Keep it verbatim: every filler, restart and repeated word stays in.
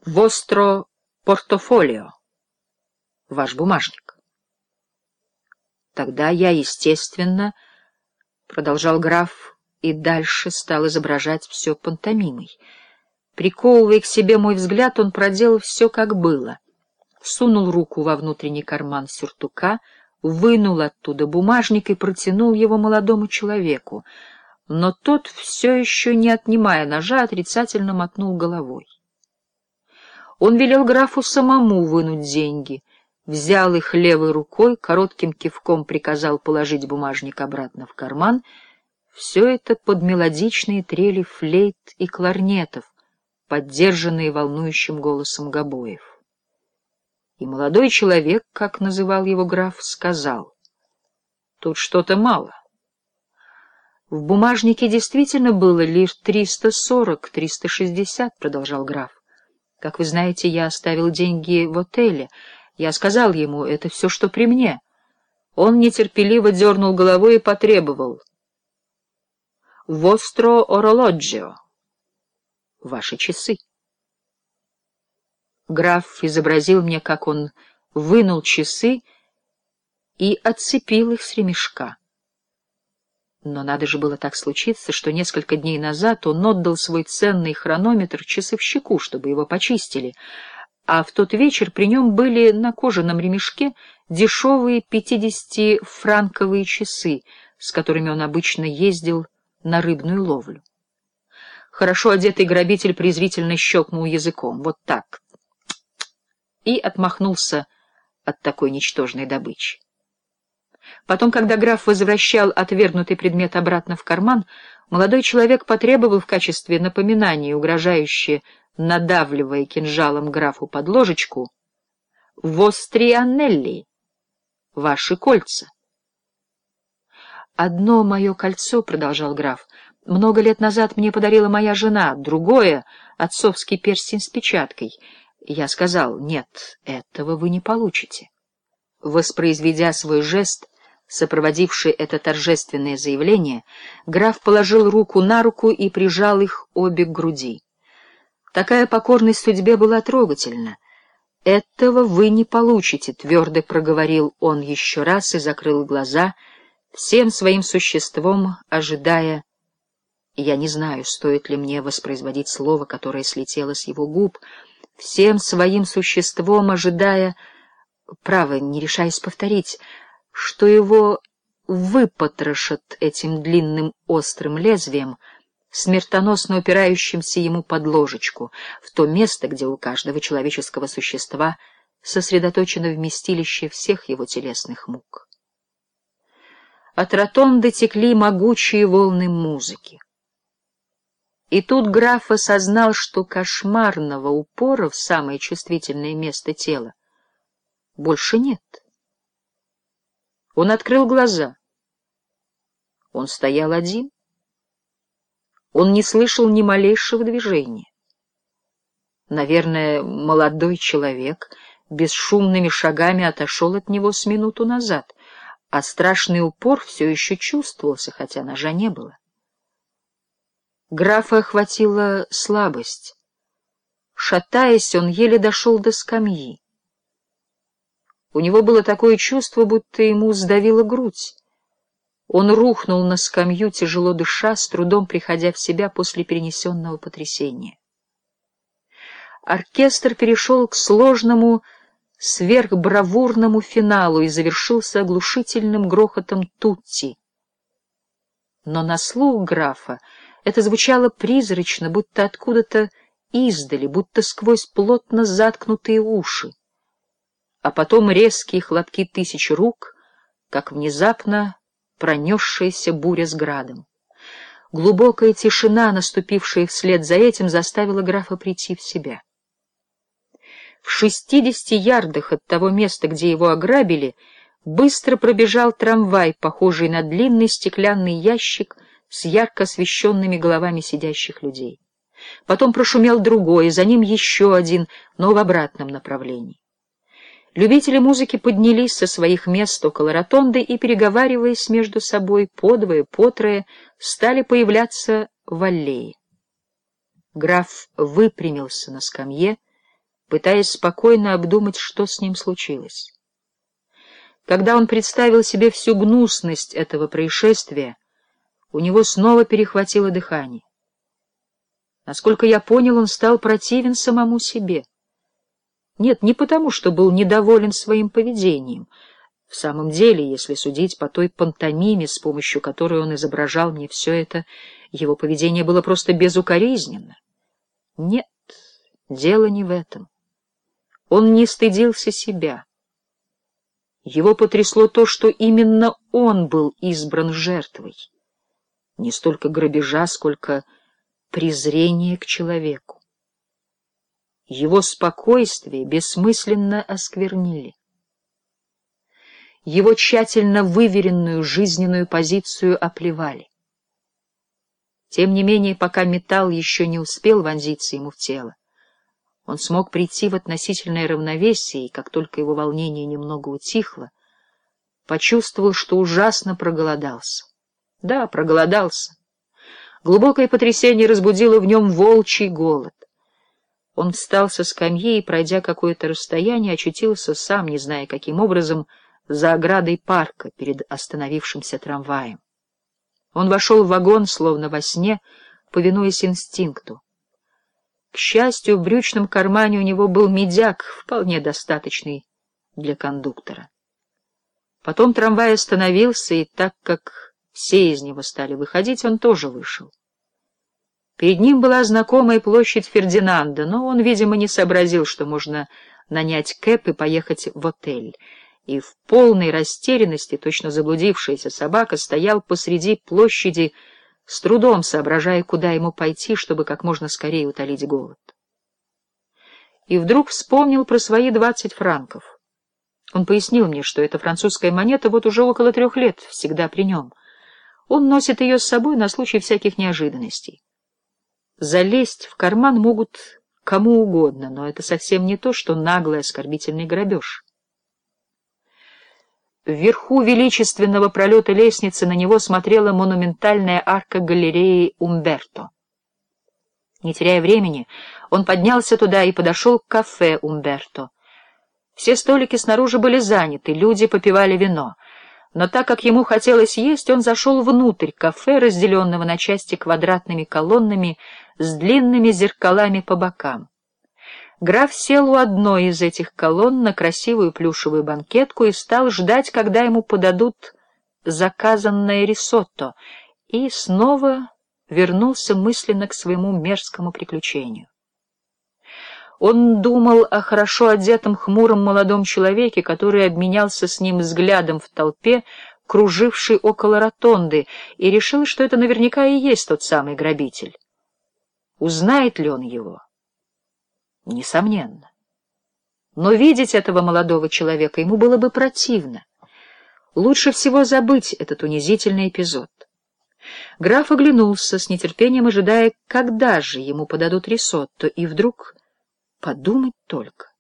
«Vostro портофолио» — ваш бумажник. Тогда я, естественно, — продолжал граф, и дальше стал изображать все пантомимой. Приковывая к себе мой взгляд, он проделал все, как было. Сунул руку во внутренний карман сюртука, вынул оттуда бумажник и протянул его молодому человеку, но тот, все еще не отнимая ножа, отрицательно мотнул головой. Он велел графу самому вынуть деньги, взял их левой рукой, коротким кивком приказал положить бумажник обратно в карман. Все это под мелодичные трели флейт и кларнетов, поддержанные волнующим голосом гобоев. И молодой человек, как называл его граф, сказал: «Тут что-то мало». «В бумажнике действительно было лишь триста сорок — триста шестьдесят», — продолжал граф. «Как вы знаете, я оставил деньги в отеле. Я сказал ему, это все, что при мне». Он нетерпеливо дернул головой и потребовал: «Vostro orologio» — ваши часы. Граф изобразил мне, как он вынул часы и отцепил их с ремешка. Но надо же было так случиться, что несколько дней назад он отдал свой ценный хронометр часовщику, чтобы его почистили, а в тот вечер при нем были на кожаном ремешке дешевые пятидесятифранковые часы, с которыми он обычно ездил на рыбную ловлю. Хорошо одетый грабитель презрительно щелкнул языком, вот так, и отмахнулся от такой ничтожной добычи. Потом, когда граф возвращал отвергнутый предмет обратно в карман, молодой человек потребовал в качестве напоминания, угрожающе надавливая кинжалом графу под ложечку: «Vostri anelli» — ваши кольца. «Одно мое кольцо, — продолжал граф, — много лет назад мне подарила моя жена, другое — отцовский перстень с печаткой». Я сказал: «Нет, этого вы не получите». Воспроизведя свой жест, сопроводивший это торжественное заявление, граф положил руку на руку и прижал их обе к груди. Такая покорность судьбе была трогательна. «Этого вы не получите», — твердо проговорил он еще раз и закрыл глаза, всем своим существом ожидая... Я не знаю, стоит ли мне воспроизводить слово, которое слетело с его губ, всем своим существом ожидая, право, не решаясь повторить, что его выпотрошат этим длинным острым лезвием, смертоносно упирающимся ему под ложечку, в то место, где у каждого человеческого существа сосредоточено вместилище всех его телесных мук. От ротонды текли могучие волны музыки. И тут граф осознал, что кошмарного упора в самое чувствительное место тела больше нет. Он открыл глаза. Он стоял один. Он не слышал ни малейшего движения. Наверное, молодой человек бесшумными шагами отошел от него с минуту назад, а страшный упор все еще чувствовался, хотя ножа не было. Графа охватила слабость. Шатаясь, он еле дошел до скамьи. У него было такое чувство, будто ему сдавила грудь. Он рухнул на скамью, тяжело дыша, с трудом приходя в себя после перенесенного потрясения. Оркестр перешел к сложному, сверхбравурному финалу и завершился оглушительным грохотом тутти. Но на слух графа это звучало призрачно, будто откуда-то издали, будто сквозь плотно заткнутые уши. А потом резкие хлопки тысяч рук, как внезапно пронесшаяся буря с градом. Глубокая тишина, наступившая вслед за этим, заставила графа прийти в себя. В шестидесяти ярдах от того места, где его ограбили, быстро пробежал трамвай, похожий на длинный стеклянный ящик с ярко освещенными головами сидящих людей. Потом прошумел другой, за ним еще один, но в обратном направлении. Любители музыки поднялись со своих мест около ротонды и, переговариваясь между собой подвое, потрое, стали появляться в аллее. Граф выпрямился на скамье, пытаясь спокойно обдумать, что с ним случилось. Когда он представил себе всю гнусность этого происшествия, у него снова перехватило дыхание. Насколько я понял, он стал противен самому себе. Нет, не потому, что был недоволен своим поведением. В самом деле, если судить по той пантомиме, с помощью которой он изображал мне все это, его поведение было просто безукоризненно. Нет, дело не в этом. Он не стыдился себя. Его потрясло то, что именно он был избран жертвой. Не столько грабежа, сколько презрения к человеку. Его спокойствие бессмысленно осквернили. Его тщательно выверенную жизненную позицию оплевали. Тем не менее, пока металл еще не успел вонзиться ему в тело, он смог прийти в относительное равновесие, и как только его волнение немного утихло, почувствовал, что ужасно проголодался. Да, проголодался. Глубокое потрясение разбудило в нем волчий голод. Он встал со скамьи и, пройдя какое-то расстояние, очутился сам, не зная каким образом, за оградой парка перед остановившимся трамваем. Он вошел в вагон, словно во сне, повинуясь инстинкту. К счастью, в брючном кармане у него был медяк, вполне достаточный для кондуктора. Потом трамвай остановился, и так как все из него стали выходить, он тоже вышел. Перед ним была знакомая площадь Фердинанда, но он, видимо, не сообразил, что можно нанять кэб и поехать в отель, и в полной растерянности, точно заблудившаяся собака, стоял посреди площади, с трудом соображая, куда ему пойти, чтобы как можно скорее утолить голод. И вдруг вспомнил про свои двадцать франков. Он пояснил мне, что эта французская монета вот уже около трех лет, всегда при нем. Он носит ее с собой на случай всяких неожиданностей. Залезть в карман могут кому угодно, но это совсем не то, что наглый оскорбительный грабеж. Вверху величественного пролета лестницы на него смотрела монументальная арка галереи Умберто. Не теряя времени, он поднялся туда и подошел к кафе Умберто. Все столики снаружи были заняты, люди попивали вино. Но так как ему хотелось есть, он зашел внутрь кафе, разделенного на части квадратными колоннами с длинными зеркалами по бокам. Граф сел у одной из этих колонн на красивую плюшевую банкетку и стал ждать, когда ему подадут заказанное рисотто, и снова вернулся мысленно к своему мерзкому приключению. Он думал о хорошо одетом хмуром молодом человеке, который обменялся с ним взглядом в толпе, кружившей около ротонды, и решил, что это наверняка и есть тот самый грабитель. Узнает ли он его? Несомненно. Но видеть этого молодого человека ему было бы противно. Лучше всего забыть этот унизительный эпизод. Граф оглянулся, с нетерпением ожидая, когда же ему подадут рисотто, и вдруг подумать только.